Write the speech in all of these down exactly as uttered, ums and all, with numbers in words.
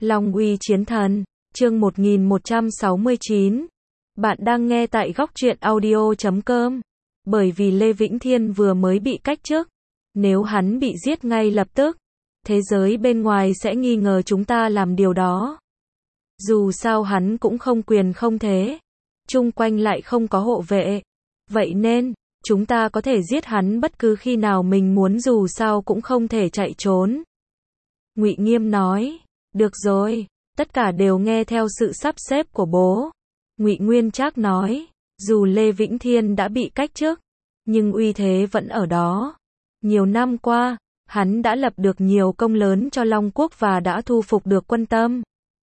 Long uy chiến thần, chương một nghìn một trăm sáu mươi chín. Bạn đang nghe tại góc truyện audio chấm com. Bởi vì Lê Vĩnh Thiên vừa mới bị cách chức, nếu hắn bị giết ngay lập tức, thế giới bên ngoài sẽ nghi ngờ chúng ta làm điều đó. Dù sao hắn cũng không quyền không thế, chung quanh lại không có hộ vệ, vậy nên chúng ta có thể giết hắn bất cứ khi nào mình muốn, dù sao cũng không thể chạy trốn. Ngụy Nghiêm nói, được rồi, tất cả đều nghe theo sự sắp xếp của bố. Ngụy Nguyên Trác nói, dù Lê Vĩnh Thiên đã bị cách chức, nhưng uy thế vẫn ở đó. Nhiều năm qua, hắn đã lập được nhiều công lớn cho Long Quốc và đã thu phục được quân Tâm.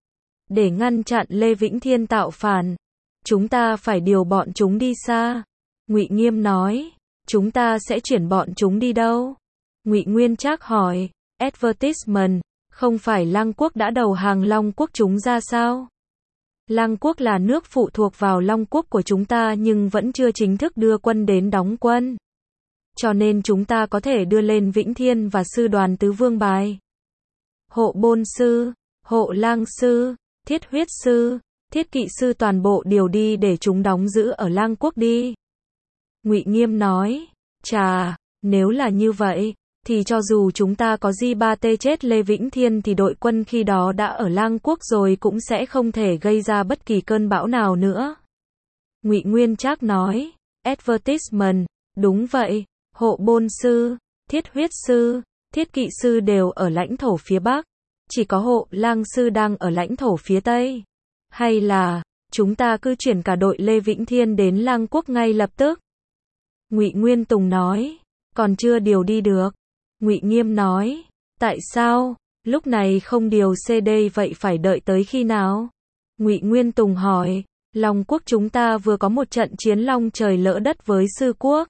Để ngăn chặn Lê Vĩnh Thiên tạo phản, chúng ta phải điều bọn chúng đi xa. Ngụy Nghiêm nói, chúng ta sẽ chuyển bọn chúng đi đâu? Ngụy Nguyên Trác hỏi, advertisement, không phải Lăng Quốc đã đầu hàng Long Quốc chúng ra sao? Lăng Quốc là nước phụ thuộc vào Long Quốc của chúng ta nhưng vẫn chưa chính thức đưa quân đến đóng quân. Cho nên chúng ta có thể đưa lên Vĩnh Thiên và sư đoàn tứ vương bài. Hộ bôn sư, hộ lang sư, thiết huyết sư, thiết kỵ sư toàn bộ điều đi để chúng đóng giữ ở Lăng Quốc đi. Ngụy Nghiêm nói, chà, nếu là như vậy, thì cho dù chúng ta có G ba T chết Lê Vĩnh Thiên thì đội quân khi đó đã ở Lăng Quốc rồi cũng sẽ không thể gây ra bất kỳ cơn bão nào nữa. Ngụy Nguyên Trác nói, advertisement, đúng vậy, hộ bôn sư, thiết huyết sư, thiết kỵ sư đều ở lãnh thổ phía Bắc, chỉ có hộ lang sư đang ở lãnh thổ phía Tây. Hay là, chúng ta cứ chuyển cả đội Lê Vĩnh Thiên đến Lăng Quốc ngay lập tức? Ngụy Nguyên Tùng nói, còn chưa điều đi được. Ngụy Nghiêm nói, tại sao, lúc này không điều C D vậy phải đợi tới khi nào? Ngụy Nguyên Tùng hỏi, Long Quốc chúng ta vừa có một trận chiến long trời lỡ đất với Sư Quốc.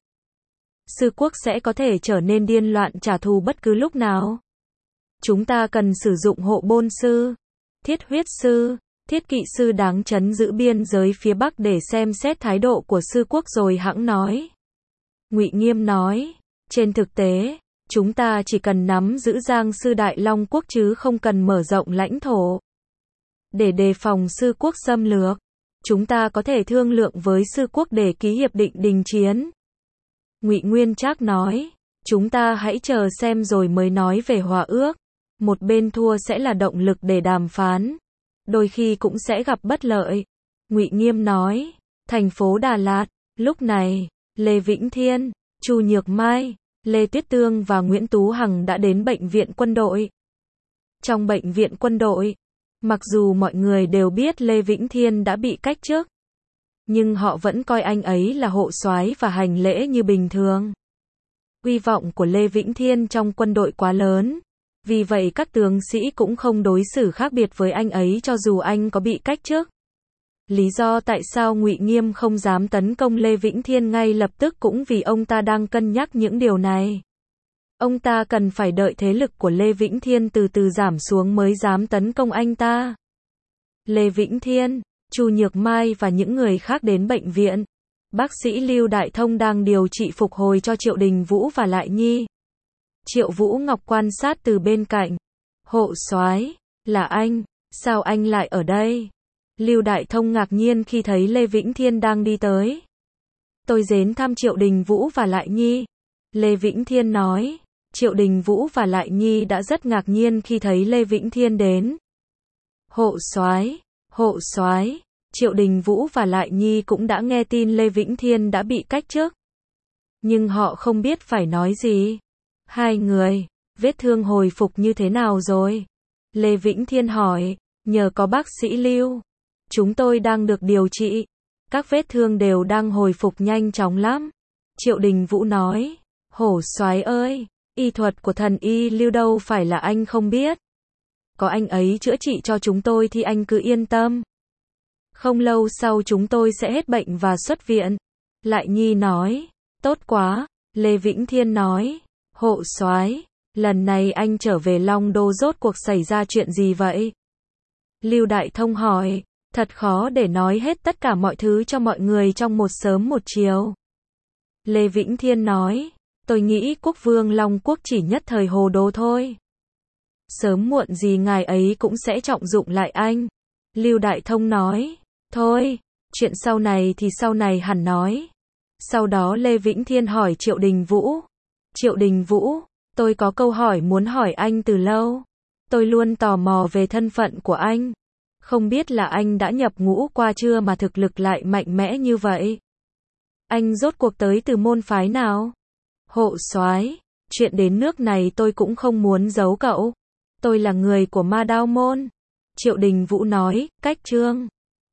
Sư Quốc sẽ có thể trở nên điên loạn trả thù bất cứ lúc nào. Chúng ta cần sử dụng hộ bôn sư, thiết huyết sư, thiết kỵ sư đáng trấn giữ biên giới phía Bắc để xem xét thái độ của Sư Quốc rồi hẵng nói. Ngụy Nghiêm nói, trên thực tế, chúng ta chỉ cần nắm giữ Giang Sư Đại Long Quốc chứ không cần mở rộng lãnh thổ. Để đề phòng Sư Quốc xâm lược, chúng ta có thể thương lượng với Sư Quốc để ký hiệp định đình chiến. Ngụy Nguyên Trác nói, chúng ta hãy chờ xem rồi mới nói về hòa ước. Một bên thua sẽ là động lực để đàm phán, đôi khi cũng sẽ gặp bất lợi. Ngụy Nghiêm nói, thành phố Đà Lạt, lúc này, Lê Vĩnh Thiên, Chu Nhược Mai, Lê Tuyết Tương và Nguyễn Tú Hằng đã đến bệnh viện quân đội. Trong bệnh viện quân đội, mặc dù mọi người đều biết Lê Vĩnh Thiên đã bị cách chức, nhưng họ vẫn coi anh ấy là hộ soái và hành lễ như bình thường. Uy vọng của Lê Vĩnh Thiên trong quân đội quá lớn, vì vậy các tướng sĩ cũng không đối xử khác biệt với anh ấy cho dù anh có bị cách chức. Lý do tại sao Ngụy Nghiêm không dám tấn công Lê Vĩnh Thiên ngay lập tức cũng vì ông ta đang cân nhắc những điều này. Ông ta cần phải đợi thế lực của Lê Vĩnh Thiên từ từ giảm xuống mới dám tấn công anh ta. Lê Vĩnh Thiên, Chu Nhược Mai và những người khác đến bệnh viện. Bác sĩ Lưu Đại Thông đang điều trị phục hồi cho Triệu Đình Vũ và Lại Nhi. Triệu Vũ Ngọc quan sát từ bên cạnh. Hộ soái, là anh, sao anh lại ở đây? Lưu Đại Thông ngạc nhiên khi thấy Lê Vĩnh Thiên đang đi tới. Tôi đến thăm Triệu Đình Vũ và Lại Nhi. Lê Vĩnh Thiên nói, Triệu Đình Vũ và Lại Nhi đã rất ngạc nhiên khi thấy Lê Vĩnh Thiên đến. Hộ soái, hộ soái, Triệu Đình Vũ và Lại Nhi cũng đã nghe tin Lê Vĩnh Thiên đã bị cách chức. Nhưng họ không biết phải nói gì. Hai người, vết thương hồi phục như thế nào rồi? Lê Vĩnh Thiên hỏi, nhờ có bác sĩ Lưu. Chúng tôi đang được điều trị, các vết thương đều đang hồi phục nhanh chóng lắm. Triệu Đình Vũ nói, hổ soái ơi, y thuật của thần y Lưu đâu phải là anh không biết. Có anh ấy chữa trị cho chúng tôi thì anh cứ yên tâm. Không lâu sau chúng tôi sẽ hết bệnh và xuất viện. Lại Nhi nói, tốt quá. Lê Vĩnh Thiên nói, hộ soái, lần này anh trở về Long Đô rốt cuộc xảy ra chuyện gì vậy? Lưu Đại Thông hỏi, thật khó để nói hết tất cả mọi thứ cho mọi người trong một sớm một chiều. Lê Vĩnh Thiên nói, tôi nghĩ quốc vương Long Quốc chỉ nhất thời hồ đồ thôi. Sớm muộn gì ngài ấy cũng sẽ trọng dụng lại anh. Lưu Đại Thông nói, thôi, chuyện sau này thì sau này hẳn nói. Sau đó Lê Vĩnh Thiên hỏi Triệu Đình Vũ. Triệu Đình Vũ, tôi có câu hỏi muốn hỏi anh từ lâu. Tôi luôn tò mò về thân phận của anh. Không biết là anh đã nhập ngũ qua chưa mà thực lực lại mạnh mẽ như vậy. Anh rốt cuộc tới từ môn phái nào? Hộ soái, chuyện đến nước này tôi cũng không muốn giấu cậu. Tôi là người của Ma Đao môn. Triệu Đình Vũ nói, cách trương.